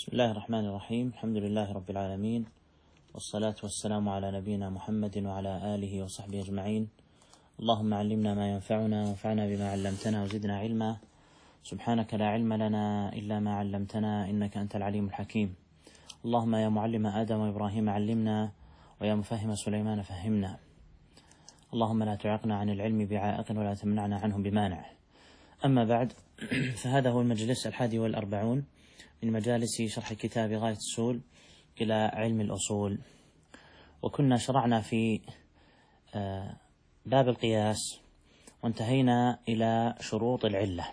بسم الله الرحمن الرحيم. الحمد لله رب العالمين، والصلاة والسلام على نبينا محمد وعلى آله وصحبه أجمعين. اللهم علمنا ما ينفعنا وانفعنا بما علمتنا وزدنا علما. سبحانك لا علم لنا إلا ما علمتنا إنك أنت العليم الحكيم. اللهم يا معلم آدم وإبراهيم علمنا، ويا مفهم سليمان فهمنا. اللهم لا تعقنا عن العلم بعائق ولا تمنعنا عنه بمانع. أما بعد، فهذا هو المجلس 41 من مجالس شرح كتاب غاية السول إلى علم الأصول، وكنا شرعنا في باب القياس وانتهينا إلى شروط العلة.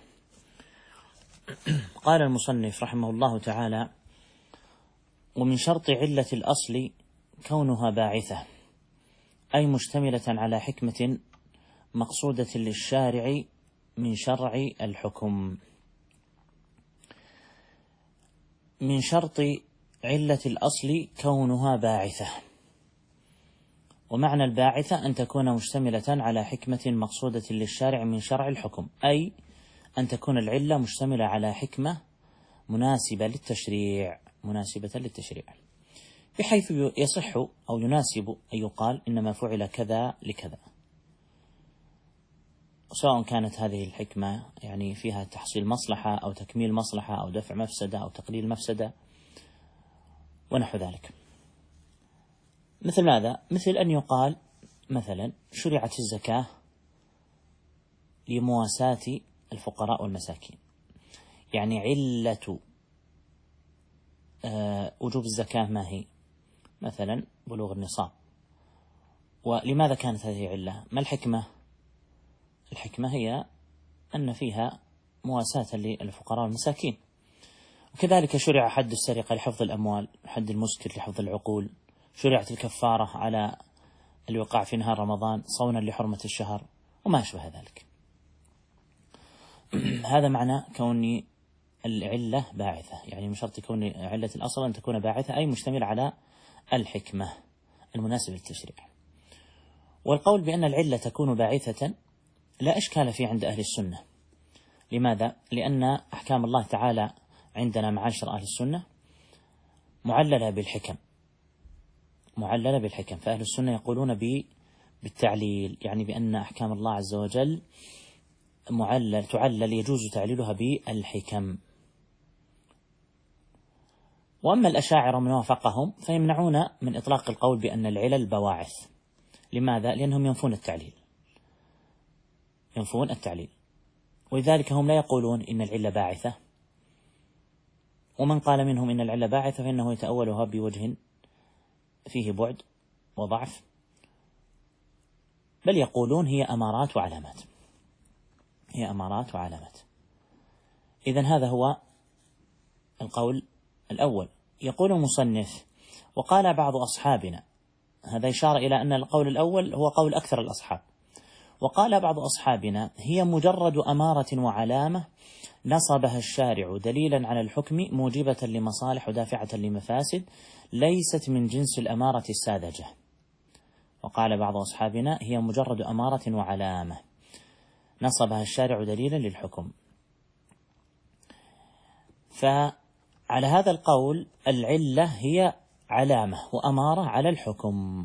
قال المصنف رحمه الله تعالى: ومن شرط علة الأصل كونها باعثة، أي مشتملة على حكمة مقصودة للشارع من شرع الحكم. من شرط علة الأصل كونها باعثة، ومعنى الباعثة أن تكون مشتملة على حكمة مقصودة للشارع من شرع الحكم، أي أن تكون العلة مشتملة على حكمة مناسبة للتشريع، بحيث يصح أو يناسب أن يقال إنما فعل كذا لكذا، سواء كانت هذه الحكمة يعني فيها تحصيل مصلحة أو تكميل مصلحة أو دفع مفسدة أو تقليل مفسدة ونحو ذلك. مثل ماذا؟ مثل أن يقال مثلا شرعت الزكاة لمواساة الفقراء والمساكين، يعني علة وجوب الزكاة ما هي؟ مثلا بلوغ النصاب. ولماذا كانت هذه علة؟ ما الحكمة؟ الحكمة هي أن فيها مواساة للفقراء والمساكين. وكذلك شرع حد السرقة لحفظ الأموال، حد المسكر لحفظ العقول، شرعت الكفارة على الوقاع في نهار رمضان صونا لحرمة الشهر وما أشبه ذلك. هذا معنى كون العلة باعثة، يعني من شرط كون علة الأصل أن تكون باعثة، أي مشتمل على الحكمة المناسبة للتشريع. والقول بأن العلة تكون باعثة لا إشكال فيه عند أهل السنة. لماذا؟ لأن أحكام الله تعالى عندنا معاشر أهل السنة معللة بالحكم، فأهل السنة يقولون بالتعليل، يعني بأن أحكام الله عز وجل تعلل يجوز تعليلها بالحكم. وأما الأشاعرة من وافقهم فيمنعون من إطلاق القول بأن العلل بواعث. لماذا؟ لأنهم ينفون التعليل، ولذلك هم لا يقولون إن العلة باعثة. ومن قال منهم إن العلة باعثة فإنه يتأولها بوجه فيه بعد وضعف، بل يقولون هي أمارات وعلامات. إذن هذا هو القول الأول. يقول المصنف: وقال بعض أصحابنا، هذا إشارة إلى أن القول الأول هو قول أكثر الأصحاب. وقال بعض أصحابنا: هي مجرد أمارة وعلامة نصبها الشارع دليلا على الحكم موجبة لمصالح ودافعة لمفاسد، ليست من جنس الأمارة الساذجة. وقال بعض أصحابنا: هي مجرد أمارة وعلامة نصبها الشارع دليلا للحكم. فعلى هذا القول العلة هي علامة وأمارة على الحكم.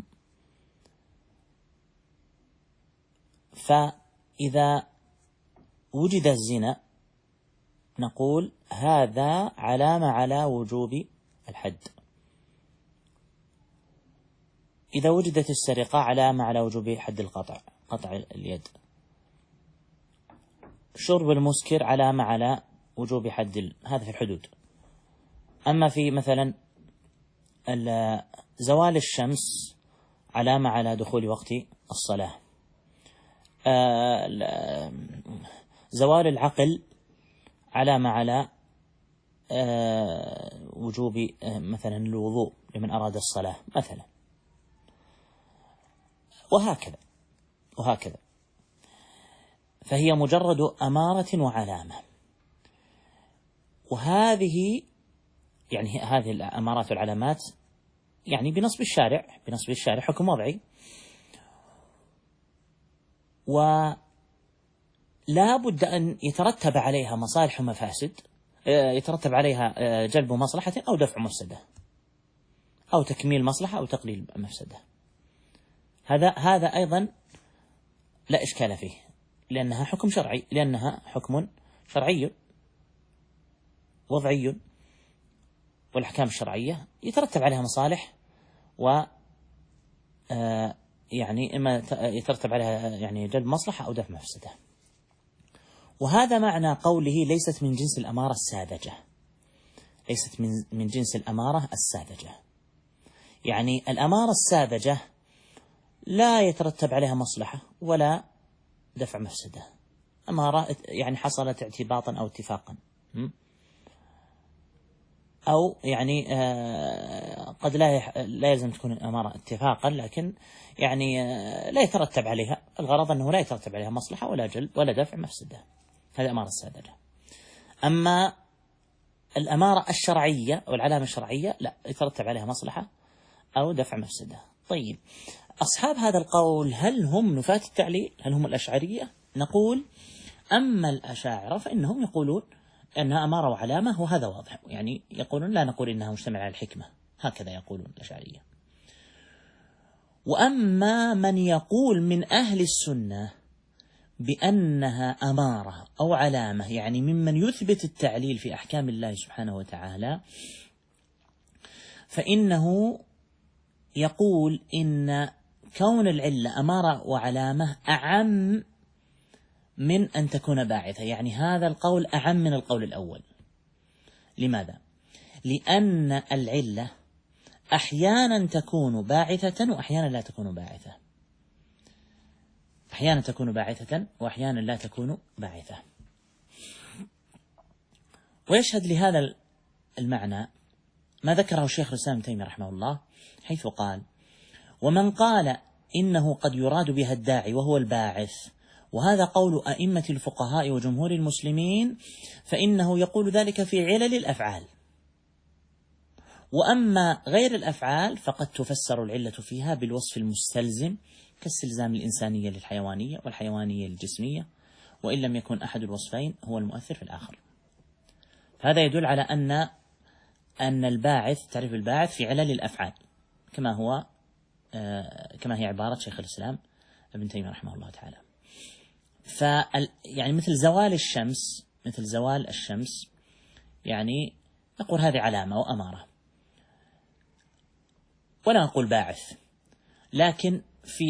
فإذا وجد الزنا نقول هذا علامة على وجوب الحد. إذا وجدت السرقة علامة على وجوب حد قطع اليد. شرب المسكر علامة على وجوب حد هذا في الحدود. أما في مثلا زوال الشمس علامة على دخول وقت الصلاة. زوال العقل علامة على وجوب مثلا الوضوء لمن أراد الصلاة مثلا، وهكذا. فهي مجرد أمارة وعلامة. وهذه يعني هذه الأمارات والعلامات يعني بنصب الشارع حكم وضعي، ولا بد أن يترتب عليها مصالح ومفاسد يترتب عليها جلب مصلحة أو دفع مفسدة، أو تكميل مصلحة أو تقليل مفسدة. هذا أيضا لا إشكال فيه، لأنها حكم شرعي، لأنها حكم شرعي وضعي، والأحكام الشرعية يترتب عليها مصالح، و يعني إما يترتب عليها يعني جلب مصلحة أو دفع مفسدة. وهذا معنى قوله ليست من جنس الأمارة الساذجة، ليست من جنس الأمارة الساذجة، يعني الأمارة الساذجة لا يترتب عليها مصلحة ولا دفع مفسدة، أمارة يعني حصلت اعتباطا أو اتفاقا، أو يعني قد لا يلزم تكون الأمارة اتفاقا، لكن يعني لا يترتب عليها، الغرض أنه لا يترتب عليها مصلحة ولا جلب ولا دفع مفسدة، هذه أمارة الساذجة. أما الأمارة الشرعية أو العلامة الشرعية لا يترتب عليها مصلحة أو دفع مفسدة. طيب، أصحاب هذا القول هل هم نفاة التعليل؟ هل هم الأشعرية؟ نقول أما الأشاعرة فإنهم يقولون أنها أمارة وعلامة، وهذا واضح، يعني يقولون لا نقول إنها مشتملة على الحكمة، هكذا يقولون الأشعرية. وأما من يقول من أهل السنة بأنها أمارة أو علامة، يعني ممن يثبت التعليل في أحكام الله سبحانه وتعالى، فإنه يقول إن كون العلة أمارة وعلامة أعم من أن تكون باعثة، يعني هذا القول أعم من القول الأول. لماذا؟ لأن العلة أحيانا تكون باعثة وأحيانا لا تكون باعثة، أحيانا تكون باعثة وأحيانا لا تكون باعثة. ويشهد لهذا المعنى ما ذكره الشيخ الإسلام ابن تيمية رحمه الله، حيث قال: ومن قال إنه قد يراد بها الداعي وهو الباعث، وهذا قول أئمة الفقهاء وجمهور المسلمين، فإنه يقول ذلك في علل الأفعال. وأما غير الأفعال فقد تفسر العلة فيها بالوصف المستلزم، كاستلزام الإنسانية للحيوانية والحيوانية للجسمية، وإن لم يكن أحد الوصفين هو المؤثر في الآخر. هذا يدل على أن الباعث، تعريف الباعث في علل الأفعال، كما هي عبارة شيخ الإسلام ابن تيمية رحمه الله تعالى. يعني مثل زوال الشمس، يعني نقول هذه علامة وأمارة، ولا نقول باعث. لكن في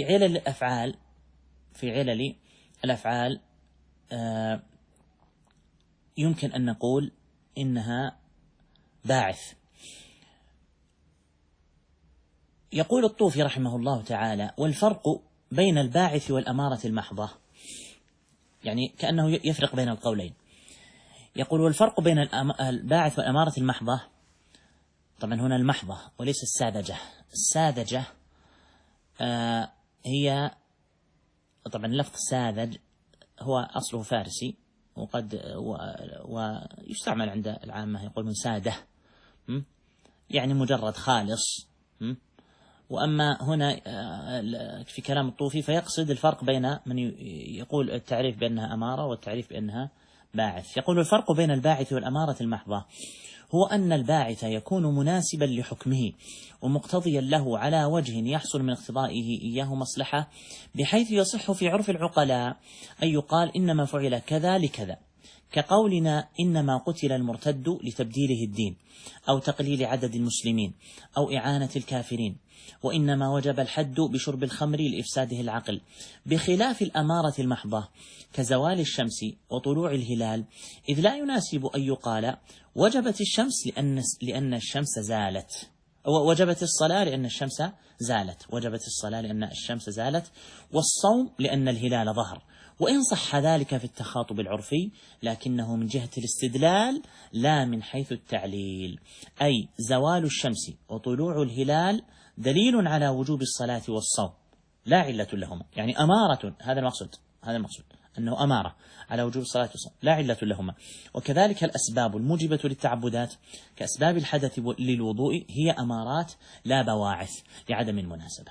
علل الأفعال يمكن أن نقول إنها باعث. يقول الطوفي رحمه الله تعالى: والفرق بين الباعث والأمارة المحضة، يعني كأنه يفرق بين القولين. يقول: والفرق بين الباعث والأمارة المحضة، طبعا هنا المحضة وليس الساذجة. الساذجة هي طبعا لفظ ساذج هو أصله فارسي، ويستعمل عند العامة يقولون سادة، يعني مجرد خالص. وأما هنا في كلام الطوفي فيقصد الفرق بين من يقول التعريف بأنها أمارة والتعريف بأنها باعث. يقول: الفرق بين الباعث والأمارة المحضة هو أن الباعث يكون مناسبا لحكمه ومقتضيا له على وجه يحصل من اقتضائه إياه مصلحة، بحيث يصح في عرف العقلاء أن يقال إنما فعل كذا لكذا، كقولنا إنما قتل المرتد لتبديله الدين، أو تقليل عدد المسلمين، أو إعانة الكافرين، وإنما وجب الحد بشرب الخمر لإفساده العقل، بخلاف الأمارة المحضة كزوال الشمس وطلوع الهلال، إذ لا يناسب أن يقال وجبت الشمس لأن الشمس زالت، وجبت الصلاة لأن الشمس زالت، وجبت الصلاة لأن الشمس زالت، والصوم لأن الهلال ظهر، وإن صح ذلك في التخاطب العرفي، لكنه من جهة الاستدلال لا من حيث التعليل، أي زوال الشمس وطلوع الهلال دليل على وجوب الصلاة والصوم لا علة لهما، يعني أمارة، هذا المقصود أنه أمارة على وجوب الصلاة والصوم لا علة لهما. وكذلك الأسباب الموجبة للتعبدات كأسباب الحدث للوضوء هي أمارات لا بواعث لعدم المناسبة.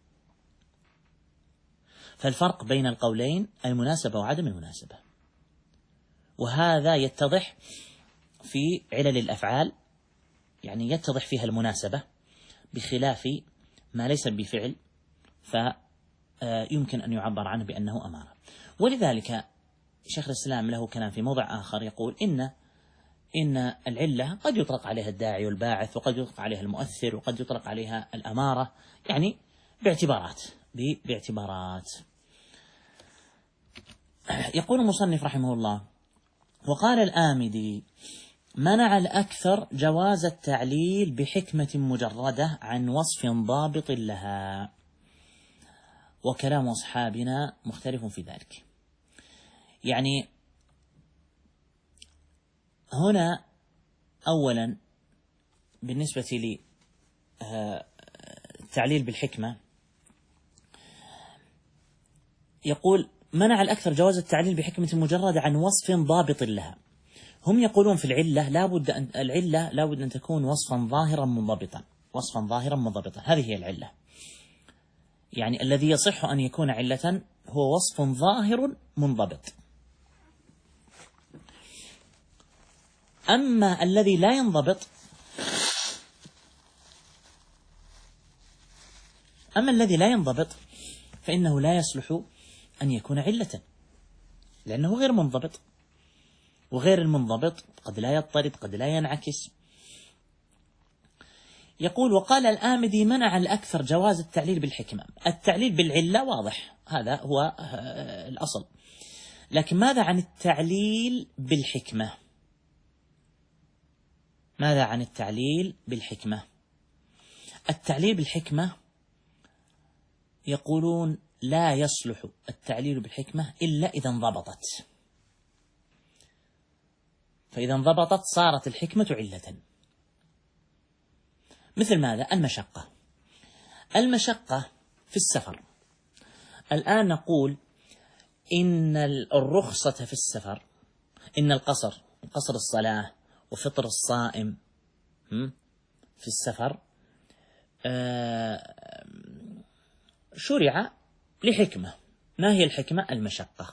فالفرق بين القولين المناسبة وعدم المناسبة، وهذا يتضح في علل الأفعال يعني يتضح فيها المناسبة، بخلاف ما ليس بفعل فيمكن أن يعبر عنه بأنه أمارة. ولذلك شيخ الإسلام له كلام في موضع آخر يقول إن العلة قد يطلق عليها الداعي والباعث، وقد يطلق عليها المؤثر، وقد يطلق عليها الأمارة، يعني باعتبارات. يقول المصنف رحمه الله: وقال الآمدي: منع الأكثر جواز التعليل بحكمة مجردة عن وصف ضابط لها، وكلام أصحابنا مختلف في ذلك. يعني هنا أولا بالنسبة للتعليل بالحكمة يقول: منع الأكثر جواز التعليل بحكمة مجردة عن وصف ضابط لها. هم يقولون في العلة لابد أن تكون وصفا ظاهرا منضبطا. هذه هي العلة، يعني الذي يصح أن يكون علة هو وصف ظاهر منضبط. أما الذي لا ينضبط فإنه لا يصلح أن يكون علة، لأنه غير منضبط، وغير المنضبط قد لا يضطرد، قد لا ينعكس. يقول: وقال الآمدي: منع الأكثر جواز التعليل بالحكمة. التعليل بالعلة واضح، هذا هو الأصل، لكن ماذا عن التعليل بالحكمة؟ التعليل بالحكمة يقولون لا يصلح التعليل بالحكمة إلا إذا انضبطت، فإذا انضبطت صارت الحكمة علة. مثل ماذا؟ المشقة في السفر. الآن نقول إن الرخصة في السفر، إن قصر الصلاة وفطر الصائم في السفر شرع لحكمة. ما هي الحكمة؟ المشقة.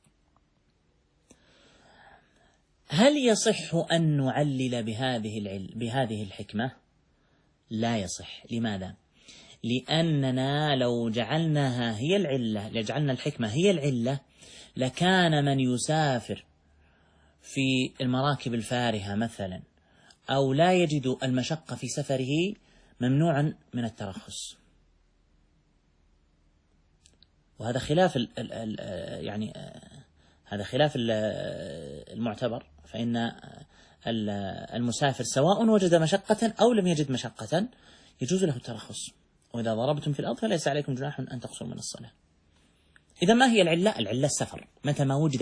هل يصح أن نعلل بهذه الحكمة؟ لا يصح. لماذا؟ لأننا لو جعلنا الحكمة هي العلة لكان من يسافر في المراكب الفارهة مثلا أو لا يجد المشقة في سفره ممنوعا من الترخص، وهذا خلاف هذا خلاف المعتبر. فإن المسافر سواء وجد مشقة أو لم يجد مشقة يجوز له الترخص. وإذا ضربتم في الأرض فليس عليكم جناح أن تقصروا من الصلاة. إذا ما هي العلة؟ العلة السفر. متى ما وجد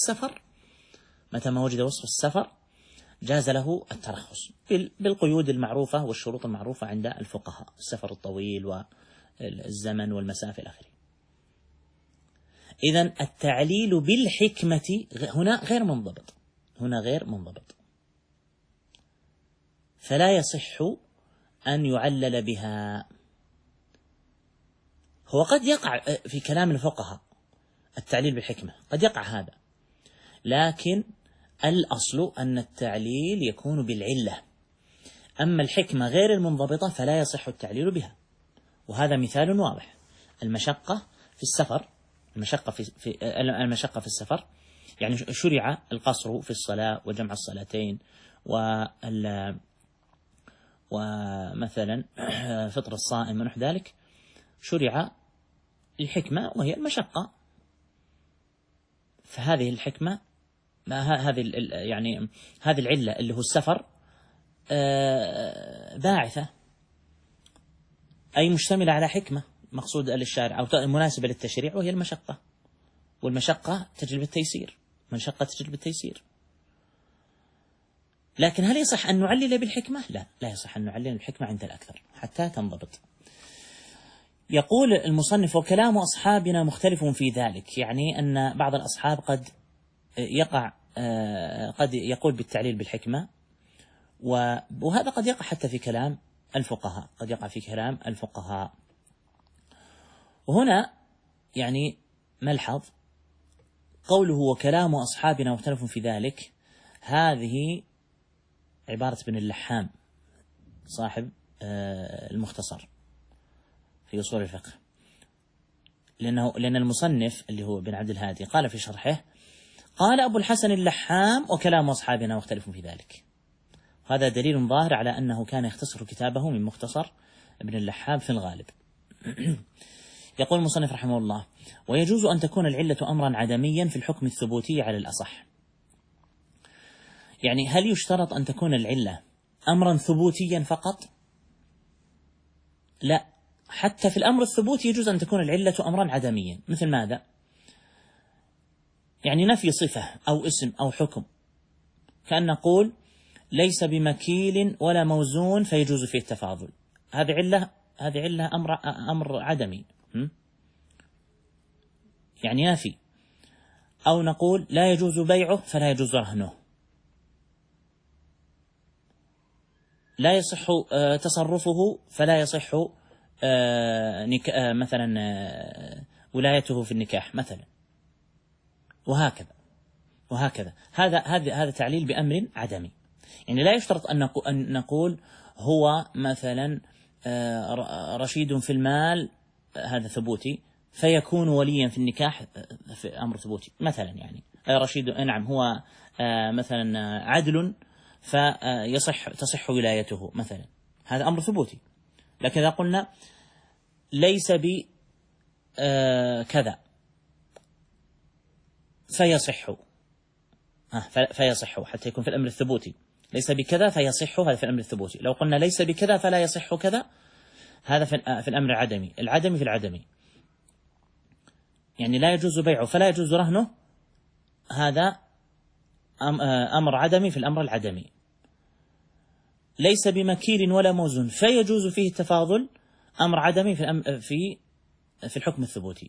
وصف السفر جاز له الترخص بالقيود المعروفة والشروط المعروفة عند الفقهاء: السفر الطويل والزمن والمسافة إلى آخره. إذن التعليل بالحكمة هنا غير منضبط، فلا يصح أن يعلل بها. هو قد يقع في كلام الفقهاء التعليل بالحكمة، قد يقع هذا، لكن الأصل أن التعليل يكون بالعلة. أما الحكمة غير المنضبطة فلا يصح التعليل بها. وهذا مثال واضح: المشقة في السفر. المشقة في السفر يعني شرع القصر في الصلاة وجمع الصلاتين ومثلا فطر الصائم ونحو ذلك، شرع الحكمة وهي المشقة. فهذه الحكمة هذه العلة اللي هو السفر باعثة، أي مشتملة على حكمة مقصود للشارع أو مناسبة للتشريع، وهي المشقة. والمشقة تجلب التيسير. لكن هل يصح أن نعلل بالحكمة؟ لا يصح أن نعلل بالحكمة عند الأكثر حتى تنضبط. يقول المصنف: وكلام أصحابنا مختلف في ذلك، يعني أن بعض الأصحاب قد يقول بالتعليل بالحكمة، وهذا قد يقع حتى في كلام الفقهاء. وهنا يعني ملحظ قوله: وكلام أصحابنا مختلف في ذلك، هذه عبارة ابن اللحام صاحب المختصر في أصول الفقه، لأن المصنف اللي هو ابن عبد الهادي قال في شرحه: قال أبو الحسن اللحام وكلام أصحابنا مختلف في ذلك. هذا دليل ظاهر على أنه كان يختصر كتابه من مختصر ابن اللحام في الغالب. يقول المصنف رحمه الله: ويجوز أن تكون العلة أمرا عدميا في الحكم الثبوتي على الأصح. يعني هل يشترط أن تكون العلة أمرا ثبوتيا فقط؟ لا، حتى في الأمر الثبوتي يجوز أن تكون العلة أمرا عدميا. مثل ماذا؟ يعني نفي صفة أو اسم أو حكم، كأن نقول ليس بمكيل ولا موزون فيجوز فيه التفاضل. هذه علة أمر عدمي، يعني نافي. أو نقول لا يجوز بيعه فلا يجوز رهنه، لا يصح تصرفه فلا يصح مثلا ولايته في النكاح مثلا، وهكذا. هذا تعليل بأمر عدمي. يعني لا يشترط أن نقول هو مثلا رشيد في المال، هذا ثبوتي، فيكون وليا في النكاح في أمر ثبوتي مثلا. يعني رشيد، نعم، هو مثلا عدل تصح ولايته مثلا، هذا أمر ثبوتي. لكن إذا قلنا ليس بكذا فيصح حتى يكون في الأمر الثبوتي، ليس بكذا فيصح، هذا في الأمر الثبوتي. لو قلنا ليس بكذا فلا يصح كذا، هذا في الأمر العدمي. العدمي في العدمي، يعني لا يجوز بيعه فلا يجوز رهنه، هذا أمر عدمي في الأمر العدمي. ليس بمكيل ولا موزون فيجوز فيه التفاضل، أمر عدمي في الحكم الثبوتي،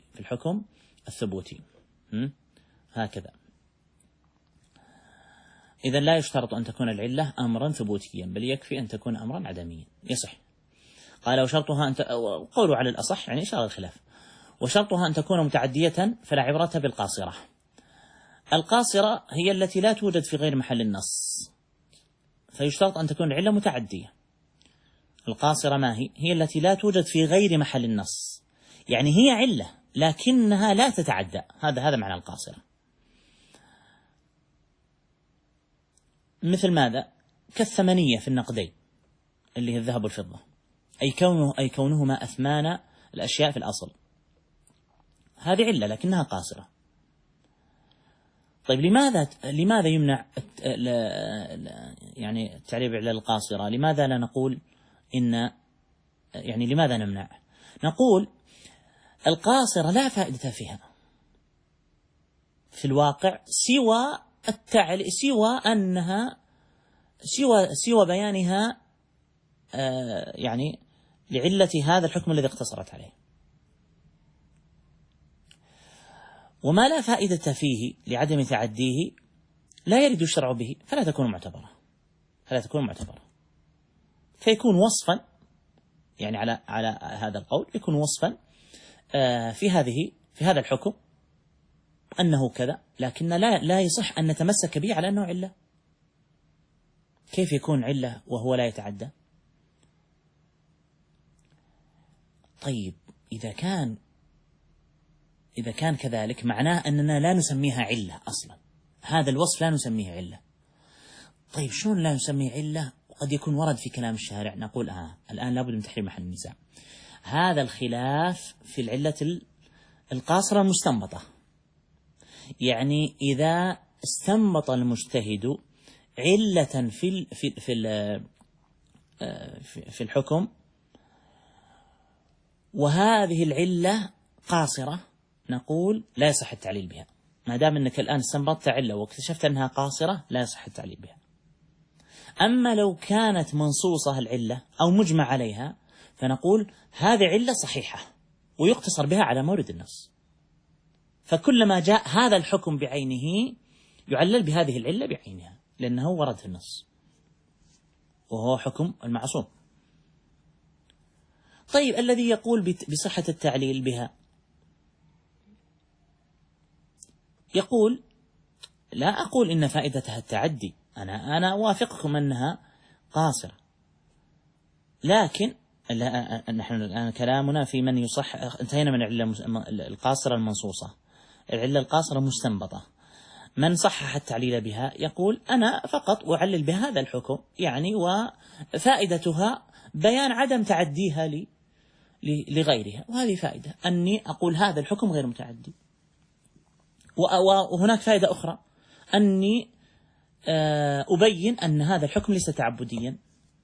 هكذا. إذن لا يشترط أن تكون العلة أمرا ثبوتيا، بل يكفي أن تكون أمرا عدميا يصح. قال وشرطها قولوا على الأصح يعني إشارة الخلاف. وشرطها أن تكون متعدية فلا عبرة بالقاصرة. القاصرة هي التي لا توجد في غير محل النص، فيشترط أن تكون العلة متعدية. القاصرة ما هي التي لا توجد في غير محل النص، يعني هي علة لكنها لا تتعدى، هذا معنى القاصرة. مثل ماذا؟ كالثمنية في النقدين اللي هي الذهب والفضة، أي كونهما أثمان الأشياء في الأصل، هذه علة لكنها قاصرة. طيب لماذا يمنع يعني التعريب على القاصرة؟ لماذا لا نقول يعني لماذا نمنع؟ نقول القاصرة لا فائدة فيها في الواقع سوى بيانها يعني لعلة هذا الحكم الذي اقتصرت عليه. وما لا فائدة فيه لعدم تعديه لا يرد الشرع به فلا تكون معتبرة، فيكون وصفا، يعني على هذا القول يكون وصفا في هذا الحكم أنه كذا، لكن لا يصح أن نتمسك به على أنه علة. كيف يكون علة وهو لا يتعدى؟ طيب إذا كان كذلك معناه أننا لا نسميها علة أصلا، هذا الوصف لا نسميه علة. طيب شلون لا نسميه علة وقد يكون ورد في كلام الشارع؟ نقول الآن لابد من تحرير محل النزاع. هذا الخلاف في العلة القاصرة المستنبطة، يعني إذا استنبط المجتهد علة في الحكم وهذه العلة قاصرة، نقول لا يصح التعليل بها. ما دام أنك الآن استنبطت علة واكتشفت أنها قاصرة لا يصح التعليل بها. أما لو كانت منصوصة العلة أو مجمع عليها فنقول هذه علة صحيحة ويقتصر بها على مورد النص، فكلما جاء هذا الحكم بعينه يعلل بهذه العلة بعينها لأنه ورد في النص وهو حكم المعصوم. طيب الذي يقول بصحة التعليل بها يقول لا أقول إن فائدتها التعدي، أنا أوافقكم أنها قاصرة، لكن نحن الآن كلامنا في من يصح. انتهينا من العلة القاصرة المنصوصة، العلة القاصرة مستنبطة. من صحح التعليل بها يقول أنا فقط أعلل بهذا الحكم، يعني وفائدتها بيان عدم تعديها لغيرها، وهذه فائدة أني أقول هذا الحكم غير متعدي. وهناك فائدة أخرى أني أبين أن هذا الحكم ليس تعبديا،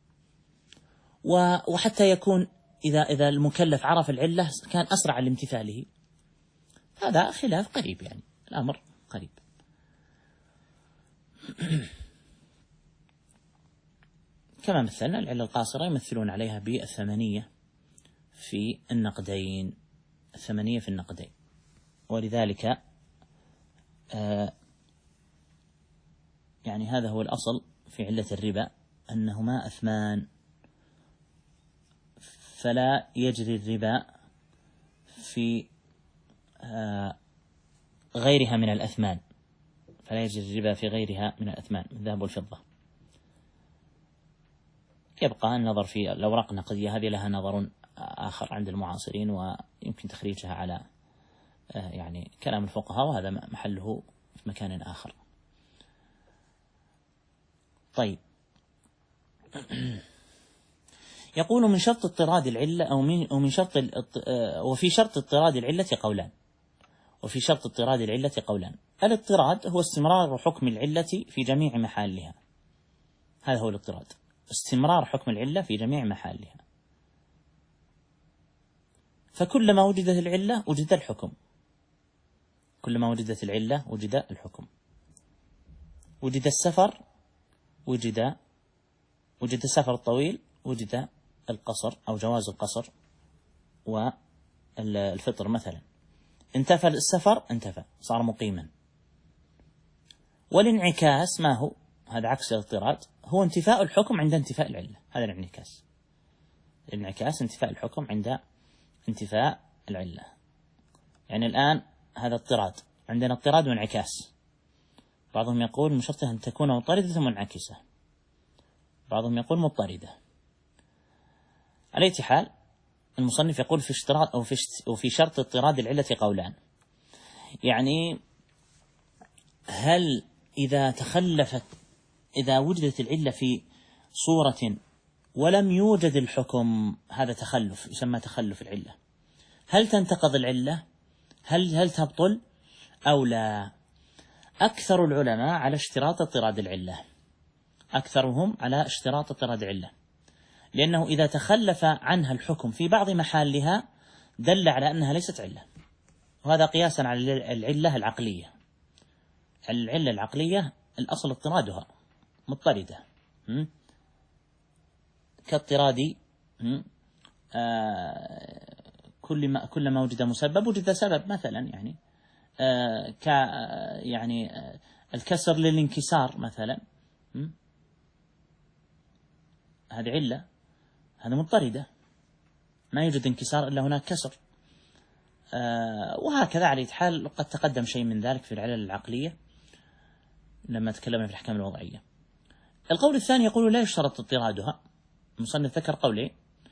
وحتى يكون إذا المكلف عرف العلة كان أسرع لامتثاله. هذا خلاف قريب، يعني الأمر قريب. كما مثلنا العلة القاصرة يمثلون عليها بالثمنية في النقدين، الثمنية في النقدين. ولذلك يعني هذا هو الأصل في علة الربا، أنهما أثمان، فلا يجري الربا في غيرها من الأثمان، فلا يجري الربا في غيرها من الأثمان من الذهب والفضة. يبقى النظر في الأوراق النقدية، هذه لها نظر آخر عند المعاصرين، ويمكن تخريجها على يعني كلام الفقهاء، وهذا محله في مكان آخر. طيب، يقول من شرط اضطراد العلة أو من شرط وفي شرط اضطراد العلة قولان، وفي شرط اضطراد العلة قولان. الاضطراد هو استمرار حكم العلة في جميع محلها، هذا هو الاضطراد، استمرار حكم العلة في جميع محلها. فكلما وجدت العلة وجد الحكم، كلما وجدت العلة وجد الحكم. وجد السفر وجد السفر الطويل، وجد القصر أو جواز القصر والفطر مثلا. انتفى السفر، انتفى، صار مقيما. والانعكاس ما هو؟ هذا عكس الاضطراد، هو انتفاء الحكم عند انتفاء العلة، هذا الانعكاس. الانعكاس انتفاء الحكم عند انتفاء العلة. يعني الآن هذا اضطراد، عندنا اضطراد وانعكاس. بعضهم يقول من شرطها أن تكون مضطردة منعكسة، بعضهم يقول مضطردة. على أي حال المصنف يقول في اشتراط أو في شرط اضطراد العلة قولان. يعني هل إذا وجدت العلة في صورة ولم يوجد الحكم، هذا تخلف، يسمى تخلف العلة، هل تنتقض العلة؟ هل تبطل أو لا؟ أكثر العلماء على اشتراط اضطراد العلة، أكثرهم على اشتراط اضطراد العلة، لأنه إذا تخلف عنها الحكم في بعض محلها دل على أنها ليست علة. وهذا قياسا على العلة العقلية. العلة العقلية الأصل اضطرادها، مضطردة، كاضطراد كلما وجد مسبب وجد سبب مثلا، يعني يعني الكسر للانكسار مثلا، هذه علة، هذا مضطردة، ما يوجد انكسار إلا هناك كسر. وهكذا على حال قد تقدم شيء من ذلك في العلل العقلية لما تكلمنا في الأحكام الوضعية. القول الثاني يقول لا يشترط اضطرادها. المصنف ذكر قولين.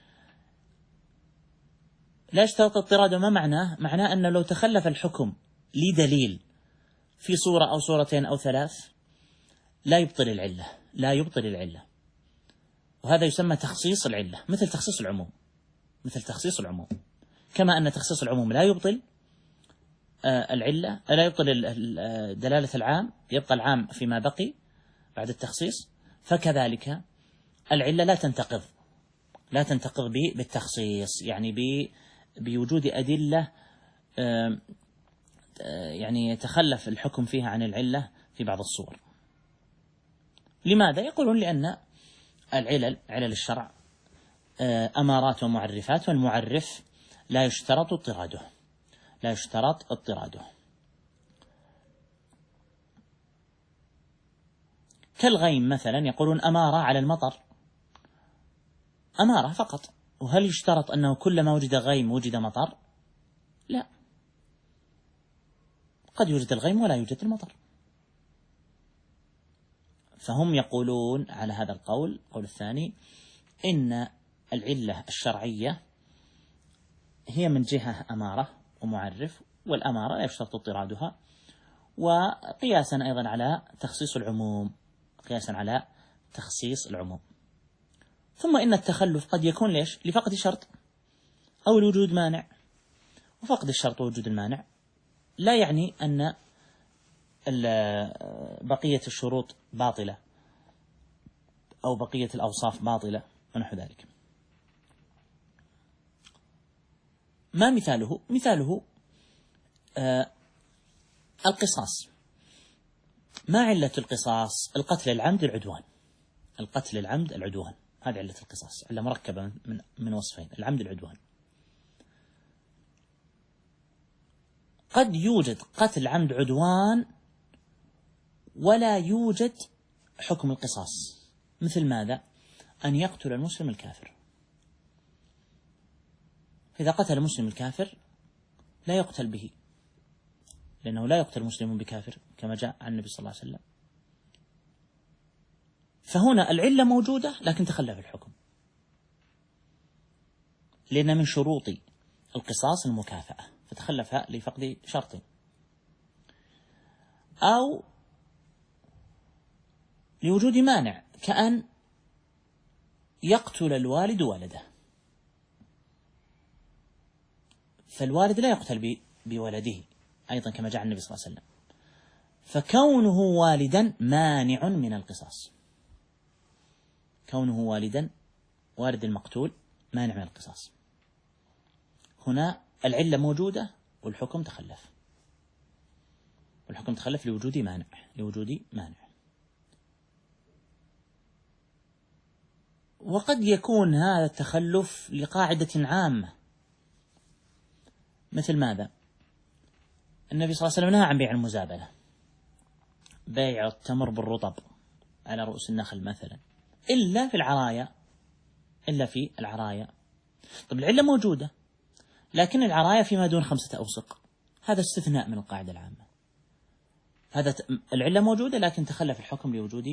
لا يشترط اضطرادها، ما معناه؟ معناه أنه لو تخلف الحكم لدليل في صورة أو صورتين أو ثلاث لا يبطل العلة، لا يبطل العلة. وهذا يسمى تخصيص العلة، مثل تخصيص العموم، مثل تخصيص العموم. كما أن تخصيص العموم لا يبطل العلة، لا يبطل دلالة العام، يبقى العام فيما بقي بعد التخصيص، فكذلك العلة لا تنتقض بالتخصيص، يعني بوجود أدلة يعني يتخلف الحكم فيها عن العلة في بعض الصور. لماذا؟ يقولون لأن علل الشرع أمارات ومعرفات، والمعرف لا يشترط اضطراده، لا يشترط اضطراده. كالغيم مثلا، يقولون أمارة على المطر، أمارة فقط. وهل يشترط أنه كلما وجد غيم وجد مطر؟ لا، قد يوجد الغيم ولا يوجد المطر. فهم يقولون على هذا القول الثاني إن العلة الشرعية هي من جهة أمارة ومعرف، والأمارة لا يشترط اضطرادها، وقياسا أيضا على تخصيص العموم، ثم إن التخلف قد يكون ليش؟ لفقد شرط أو لوجود مانع، وفقد الشرط ووجود المانع لا يعني أن بقية الشروط باطلة أو بقية الأوصاف باطلة ونحو ذلك. ما مثاله؟ مثاله القصاص. ما علة القصاص؟ القتل العمد العدوان. القتل العمد العدوان، هذه علة القصاص، علة مركبة من وصفين، العمد العدوان. قد يوجد قتل عمد عدوان ولا يوجد حكم القصاص، مثل ماذا؟ أن يقتل المسلم الكافر. إذا قتل المسلم الكافر لا يقتل به، لأنه لا يقتل مسلم بكافر كما جاء عن النبي صلى الله عليه وسلم. فهنا العلة موجودة لكن تخلف الحكم، لأن من شروط القصاص المكافأة فتخلفها لفقد شرط، أو لوجود مانع كأن يقتل الوالد والده، فالوالد لا يقتل بولده أيضا كما جاء النبي صلى الله عليه وسلم، فكونه والدا مانع من القصاص. كونه والدا، والد المقتول، مانع من القصاص. هنا العلة موجودة والحكم تخلف، لوجود مانع. وقد يكون هذا التخلف لقاعدة عامة، مثل ماذا؟ النبي صلى الله عليه وسلم نهى عن بيع المزابلة، بيع التمر بالرطب على رؤوس النخل مثلا، إلا في العرايا. طب العلة موجودة، لكن العرايا فيما دون 5 أوسق، هذا استثناء من القاعدة العامة. هذا العلة موجودة لكن تخلف الحكم لوجود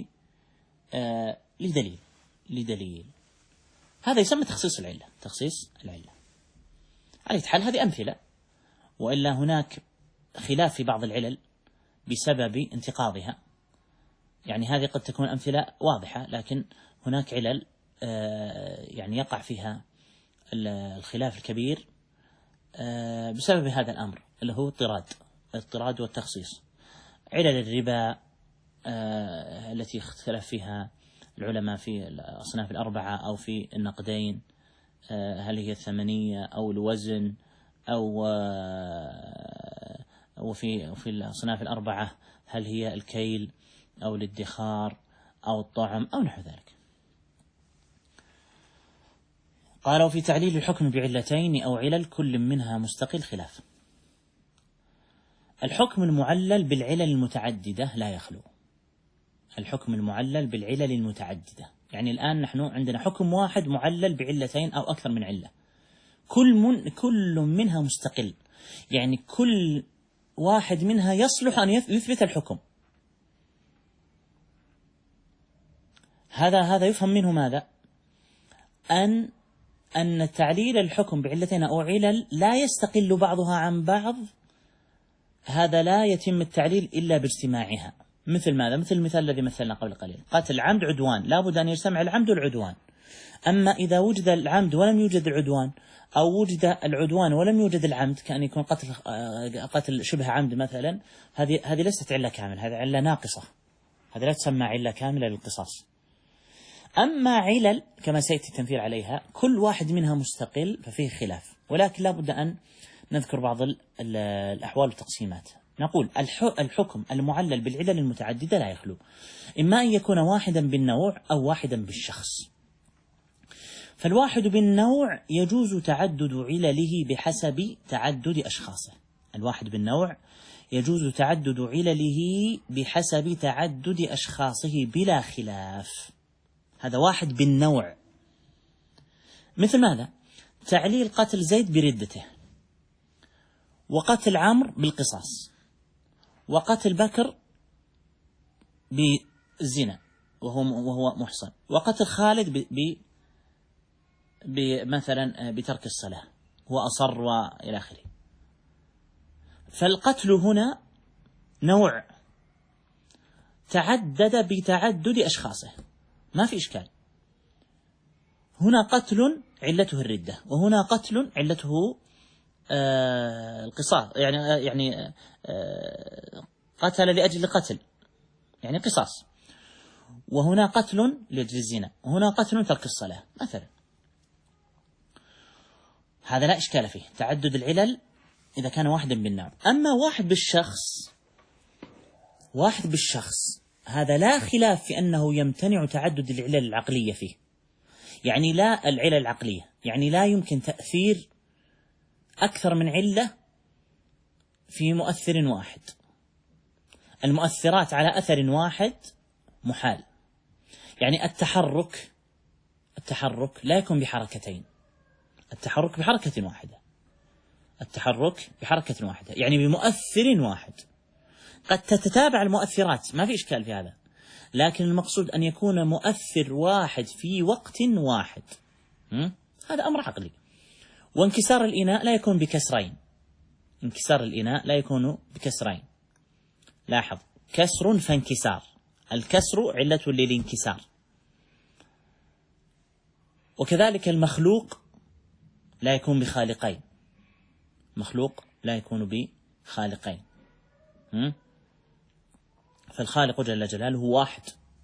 لدليل. هذا يسمى تخصيص العلة. على حال هذه أمثلة، وإلا هناك خلاف في بعض العلل بسبب انتقاضها. يعني هذه قد تكون أمثلة واضحة، لكن هناك علل يعني يقع فيها الخلاف الكبير بسبب هذا الأمر، اللي هو اضطراد والتخصيص. علل الربا التي اختلف فيها العلماء في الأصناف الأربعة أو في النقدين، هل هي الثمنية أو الوزن أو في الأصناف الأربعة هل هي الكيل أو الادخار أو الطعم أو نحو ذلك. قالوا في تعليل الحكم بعلتين أو علل كل منها مستقل خلاف. الحكم المعلل بالعلل المتعددة لا يخلو. الحكم المعلل بالعلل المتعددة، يعني الآن نحن عندنا حكم واحد معلل بعلتين أو أكثر من علة، كل منها مستقل، يعني كل واحد منها يصلح أن يثبت الحكم. هذا يفهم منه ماذا؟ أن تعليل الحكم بعلتين أو علل لا يستقل بعضها عن بعض، هذا لا يتم التعليل إلا باجتماعها. مثل ماذا؟ مثل المثال الذي مثلنا قبل قليل، قتل العمد عدوان، لا بد أن يجتمع العمد والعدوان. أما إذا وجد العمد ولم يوجد العدوان، أو وجد العدوان ولم يوجد العمد، كأن يكون قتل شبه عمد مثلا، هذه ليست علة كاملة، هذه علة ناقصة، هذه لا تسمى علة كاملة للقصاص. أما علل كما سيأتي التمثيل عليها كل واحد منها مستقل ففيه خلاف، ولكن لا بد أن نذكر بعض الأحوال والتقسيمات. نقول الحكم المعلل بالعلل المتعددة لا يخلو، إما أن يكون واحدا بالنوع أو واحدا بالشخص. فالواحد بالنوع يجوز تعدد علله بحسب تعدد أشخاصه. الواحد بالنوع يجوز تعدد علله بحسب تعدد أشخاصه بلا خلاف. هذا واحد بالنوع. مثل ماذا؟ تعليل قتل زيد بردته، وقتل عمرو بالقصاص، وقتل بكر بالزنا، وهو محصن، وقتل خالد مثلا بترك الصلاة، هو أصر وإلى آخره. فالقتل هنا نوع تعدد بتعدد أشخاصه، ما في إشكال. هنا قتل علته الردة، وهنا قتل علته القصاص، يعني قتل لأجل قتل، يعني قصاص. وهنا قتل لأجل الزنا، وهنا قتل ترك الصلاة مثلا. هذا لا إشكال فيه، تعدد العلل إذا كان واحدا بالنوع. أما واحد بالشخص هذا لا خلاف في أنه يمتنع تعدد العلل العقلية فيه. يعني لا العلل العقلية، يعني لا يمكن تأثير أكثر من علة في مؤثر واحد. المؤثرات على أثر واحد محال. يعني التحرك لا يكون بحركتين، التحرك بحركة واحدة، يعني بمؤثر واحد. قد تتتابع المؤثرات، ما في إشكال في هذا، لكن المقصود أن يكون مؤثر واحد في وقت واحد. هذا أمر عقلي. وانكسار الإناء لا يكون بكسرين. لاحظ، كسر فانكسار، الكسر علة للانكسار. وكذلك المخلوق لا يكون بخالقين، فالخالق جل جلاله واحد.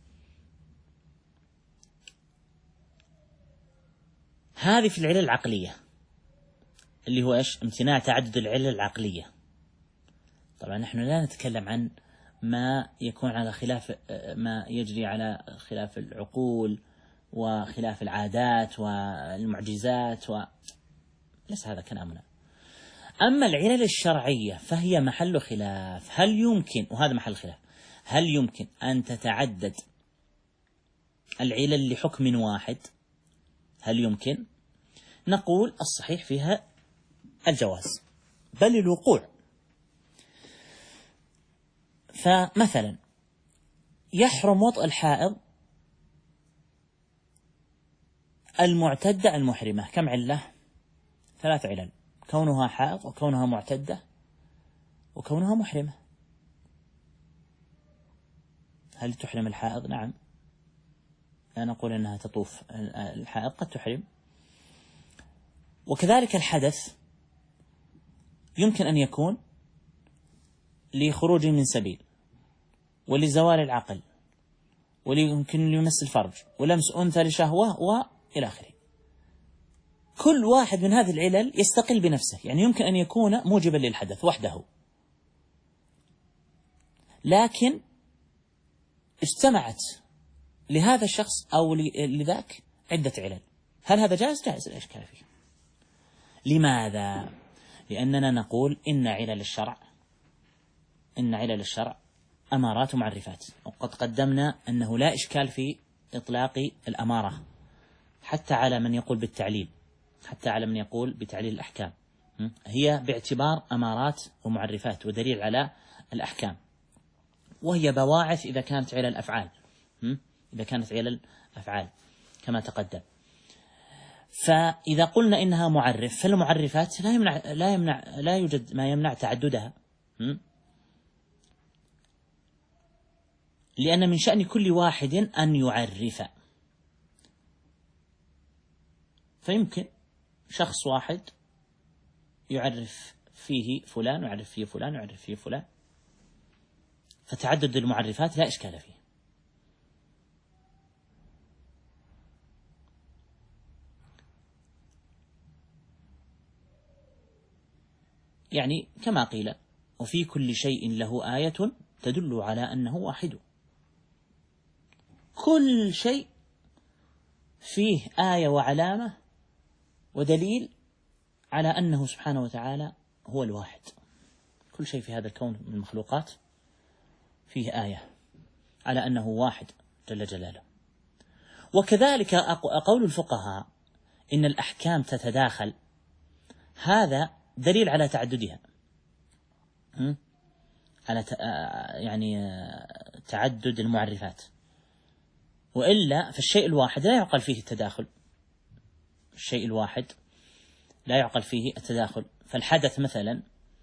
هذه في العلل العقلية، اللي هو إيش؟ امتناع تعدد العلل العقلية. طبعا نحن لا نتكلم عن ما يكون على خلاف، ما يجري على خلاف العقول وخلاف العادات والمعجزات ليس هذا كلامنا. أما العلل الشرعية فهي محل خلاف، هل يمكن، وهذا محل خلاف، هل يمكن أن تتعدد العلل لحكم واحد؟ هل يمكن؟ نقول الصحيح فيها الجواز، بل الوقوع. فمثلا يحرم وطء الحائض المعتدة المحرمة. كم علة؟ 3 علل: كونها حائض، وكونها معتدة، وكونها محرمة. هل تحرم الحائض؟ نعم، لا نقول أنها تطوف، الحائض قد تحرم. وكذلك الحدث يمكن أن يكون لخروج من سبيل، ولزوال العقل، ويمكن لمس الفرج، ولمس أنثى لشهوة، وإلى آخره. كل واحد من هذه العلل يستقل بنفسه، يعني يمكن أن يكون موجبا للحدث وحده، لكن اجتمعت لهذا الشخص أو لذاك عدة علل. هل هذا جائز؟ جائز، لا إشكال فيه. لماذا؟ لأننا نقول إن علل الشرع أمارات ومعرفات، وقد قدمنا أنه لا إشكال في إطلاق الأمارة حتى على من يقول بالتعليل، حتى على من يقول بتعليل الأحكام. هي باعتبار أمارات ومعرفات ودليل على الأحكام، وهي بواعث إذا كانت علل الأفعال كما تقدم. فإذا قلنا إنها معرف، فالمعرفات لا يوجد ما يمنع تعددها، لأن من شأن كل واحد أن يعرف. فيمكن شخص واحد يعرف فيه فلان، ويعرف فيه فلان، ويعرف فيه فلان، فتعدد المعرفات لا إشكال فيه. يعني كما قيل: وفي كل شيء له آية تدل على أنه واحد. كل شيء فيه آية وعلامة ودليل على أنه سبحانه وتعالى هو الواحد. كل شيء في هذا الكون من المخلوقات فيه آية على أنه واحد جل جلاله. وكذلك قول الفقهاء إن الأحكام تتداخل، هذا دليل على تعددها، على يعني تعدد المعرفات. وإلا فالشيء الواحد لا يعقل فيه التداخل، الشيء الواحد لا يعقل فيه التداخل. فالحدث مثلا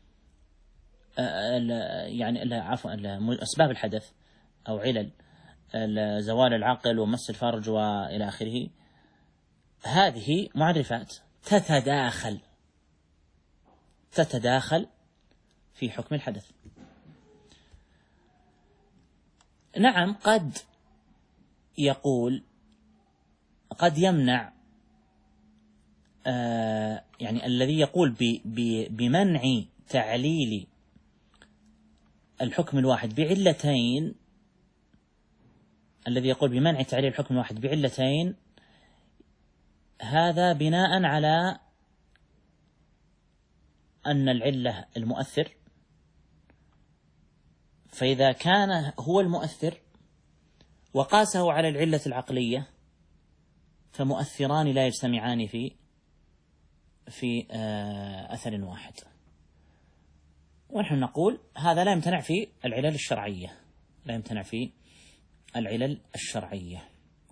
يعني عفوا أسباب الحدث أو علل زوال العقل ومس الفرج وإلى آخره، هذه معرفات تتداخل في حكم الحدث. نعم قد يمنع يعني الذي يقول بمنع تعليل الحكم الواحد بعلتين، الذي يقول بمنع تعليل الحكم الواحد بعلتين، هذا بناء على أن العلة المؤثر، فإذا كان هو المؤثر وقاسه على العلة العقلية فمؤثران لا يجتمعان في أثر واحد. ونحن نقول هذا لا يمتنع في العلل الشرعية، لا يمتنع في العلل الشرعية.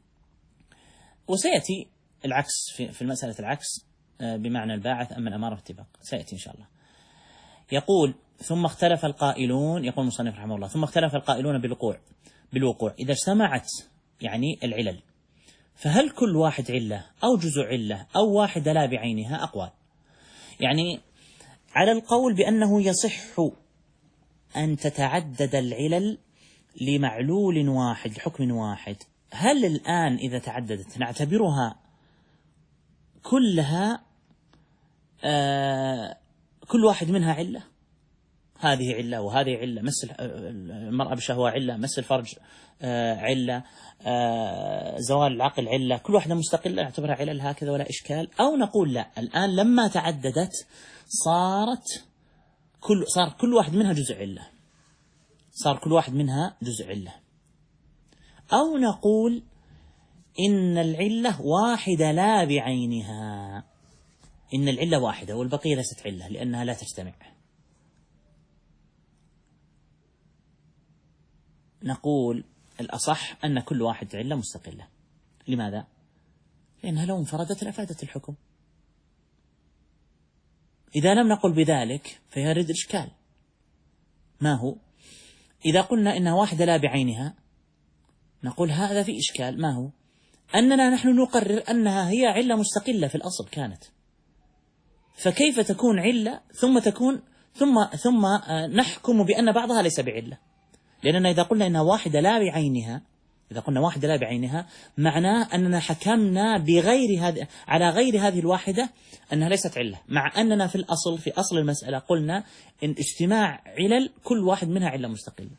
وسيأتي العكس في المسألة، العكس بمعنى الباعث أما الأمارة اتفاق، سيأتي إن شاء الله. يقول ثم اختلف القائلون، يقول المصنف رحمه الله ثم اختلف القائلون بالوقوع إذا اجتمعت يعني العلل، فهل كل واحد علة أو جزء علة أو واحدة لا بعينها؟ أقوال، يعني على القول بأنه يصح أن تتعدد العلل لمعلول واحد لحكم واحد، هل الآن إذا تعددت نعتبرها كلها كل واحد منها علة؟ هذه علة وهذه علة، مس المرأة بشهوة علة، مس الفرج علة، زوال العقل علة، كل واحدة مستقلة نعتبرها علل هكذا ولا إشكال؟ أو نقول لا، الآن لما تعددت صار كل واحد منها جزء علة، صار كل واحد منها جزء علة. أو نقول إن العلة واحدة لا بعينها، إن العلة واحدة والبقية ليست علة لأنها لا تجتمع. نقول الأصح أن كل واحد علة مستقلة. لماذا؟ لأنها لو انفردت لأفادت الحكم. إذا لم نقل بذلك فيرد إشكال. ما هو؟ إذا قلنا إنها واحدة لا بعينها نقول هذا في إشكال. ما هو؟ أننا نحن نقرر أنها هي علة مستقلة في الأصل كانت، فكيف تكون علة ثم نحكم بأن بعضها ليس بعلة؟ لأننا إذا قلنا إنها واحدة لا بعينها، إذا قلنا واحدة لا بعينها معناه أننا حكمنا على غير هذه الواحدة أنها ليست علة، مع أننا في أصل المسألة قلنا إن اجتماع علل كل واحد منها علة مستقلة،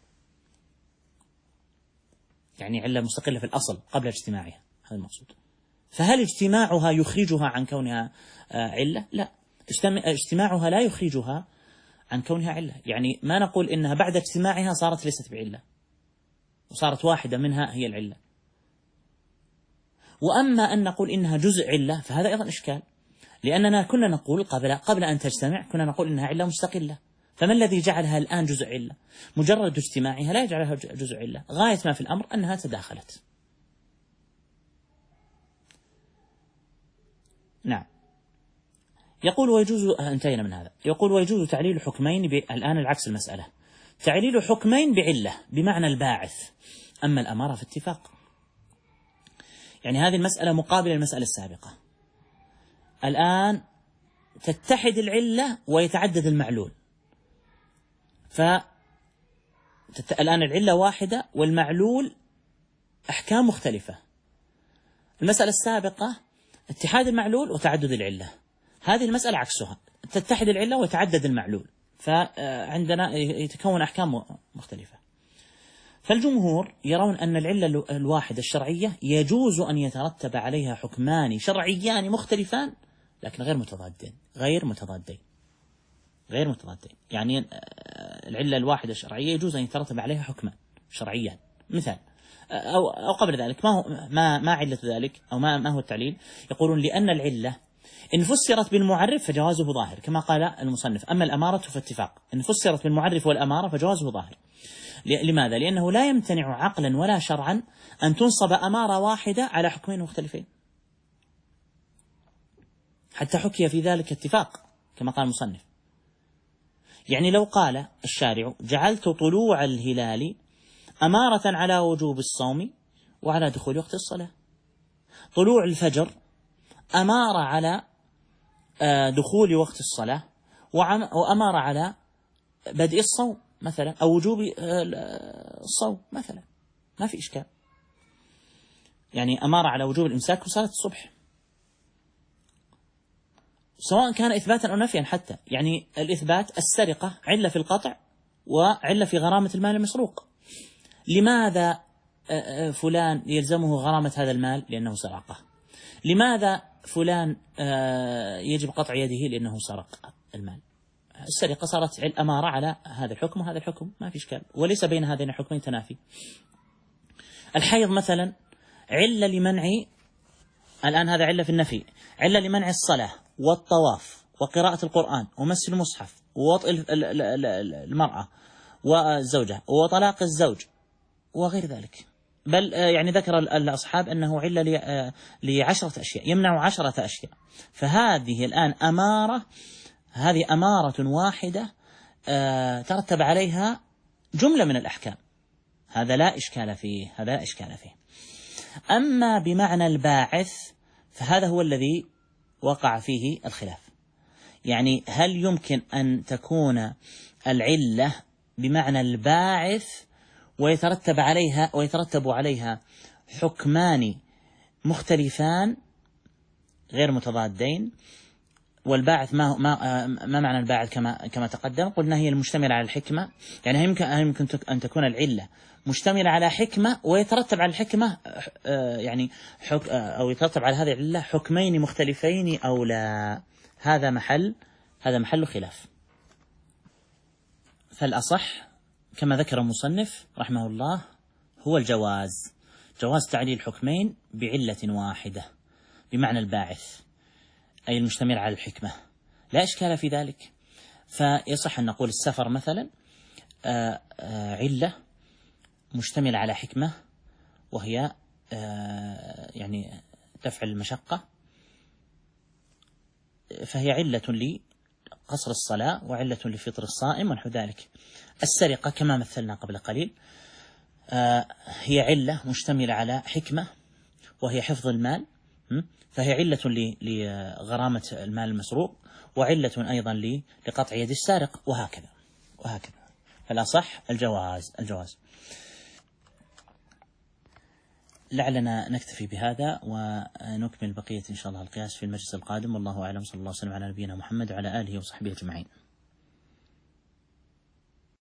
يعني علة مستقلة في الأصل قبل اجتماعها، هذا المقصود. فهل اجتماعها يخرجها عن كونها علة؟ لا، اجتماعها لا يخرجها عن كونها علة، يعني ما نقول إنها بعد اجتماعها صارت ليست بعلة وصارت واحدة منها هي العلة. وأما أن نقول إنها جزء علة فهذا أيضا إشكال، لأننا كنا نقول قبل أن تجتمع كنا نقول إنها علة مستقلة، فما الذي جعلها الآن جزء علة؟ مجرد اجتماعها لا يجعلها جزء علة، غاية ما في الأمر أنها تداخلت. نعم. يقول ويجوز، انتهينا من هذا، يقول ويجوز تعليل حكمين الآن العكس المسألة، تعليل حكمين بعلة بمعنى الباعث، أما الأمارة في اتفاق. يعني هذه المسألة مقابلة للمسألة السابقة، الآن تتحد العلة ويتعدد المعلول، الآن العلة واحدة والمعلول أحكام مختلفة. المسألة السابقة اتحاد المعلول وتعدد العلة، هذه المسألة عكسها، تتحد العلة ويتعدد المعلول، فعندنا يتكون أحكام مختلفة. فالجمهور يرون أن العلة الواحدة الشرعية يجوز أن يترتب عليها حكمان شرعيان مختلفان لكن غير متضادين. يعني العلة الواحدة الشرعية يجوز أن يترتب عليها حكمان شرعيان. مثال أو قبل ذلك، ما علة ذلك أو ما هو التعليل؟ يقولون لأن العلة إن فسرت بالمعرف فجوازه ظاهر كما قال المصنف. أما الأمارة فاتفاق، إن فسرت بالمعرف والأمارة فجوازه ظاهر. لماذا؟ لأنه لا يمتنع عقلا ولا شرعا أن تنصب أمارة واحدة على حكمين مختلفين، حتى حكي في ذلك اتفاق كما قال المصنف. يعني لو قال الشارع جعلت طلوع الهلال أمارة على وجوب الصوم وعلى دخول وقت الصلاة، طلوع الفجر أمارة على دخول وقت الصلاة وأمارة على بدء الصوم مثلا أو وجوب الصوم مثلا، ما في إشكال. يعني أمارة على وجوب الإمساك وصلاة الصبح، سواء كان إثباتا أو نفيا. حتى يعني الإثبات السرقة علة في القطع وعلة في غرامة المال المسروق. لماذا فلان يلزمه غرامة هذا المال؟ لأنه سرقه. لماذا فلان يجب قطع يده؟ لأنه سرق المال. السرقة صارت أمارة على هذا الحكم وهذا الحكم، ما في إشكال، وليس بين هذين الحكمين تنافي. الحيض مثلا علة لمنع، الآن هذا علة في النفي، علة لمنع الصلاة والطواف وقراءة القرآن ومس المصحف ووطئ المرأة والزوجة وطلاق الزوج وغير ذلك. بل يعني ذكر الأصحاب أنه علة ل10 أشياء، يمنع 10 أشياء. فهذه الآن أمارة، هذه أمارة واحدة ترتب عليها جملة من الأحكام، هذا لا إشكال فيه، هذا لا إشكال فيه. أما بمعنى الباعث فهذا هو الذي وقع فيه الخلاف. يعني هل يمكن أن تكون العلة بمعنى الباعث ويترتب عليها حكمان مختلفان غير متضادين؟ والباعث ما معنى الباعث كما تقدم؟ قلنا هي المشتملة على الحكمة. يعني يمكن أن تكون العلة مشتملة على حكمة ويترتب على الحكمة أو يترتب على هذه العلة حكمين مختلفين أو لا. هذا محل خلاف. فالأصح كما ذكر المصنف رحمه الله هو جواز تعليل حكمين بعلة واحدة بمعنى الباعث، أي المشتمل على الحكمة، لا إشكال في ذلك. فيصح أن نقول السفر مثلا علة مشتملة على حكمة، وهي يعني دفع المشقة، فهي علة لقصر الصلاة وعلة لفطر الصائم ونحو ذلك. السرقة كما مثلنا قبل قليل هي علة مشتملة على حكمة وهي حفظ المال، فهي علة لغرامة المال المسروق، وعلة أيضا لقطع يد السارق، وهكذا. فالأصح الجواز. لعلنا نكتفي بهذا ونكمل بقية إن شاء الله القياس في المجلس القادم. والله أعلم، صلى الله وسلم على نبينا محمد وعلى آله وصحبه أجمعين.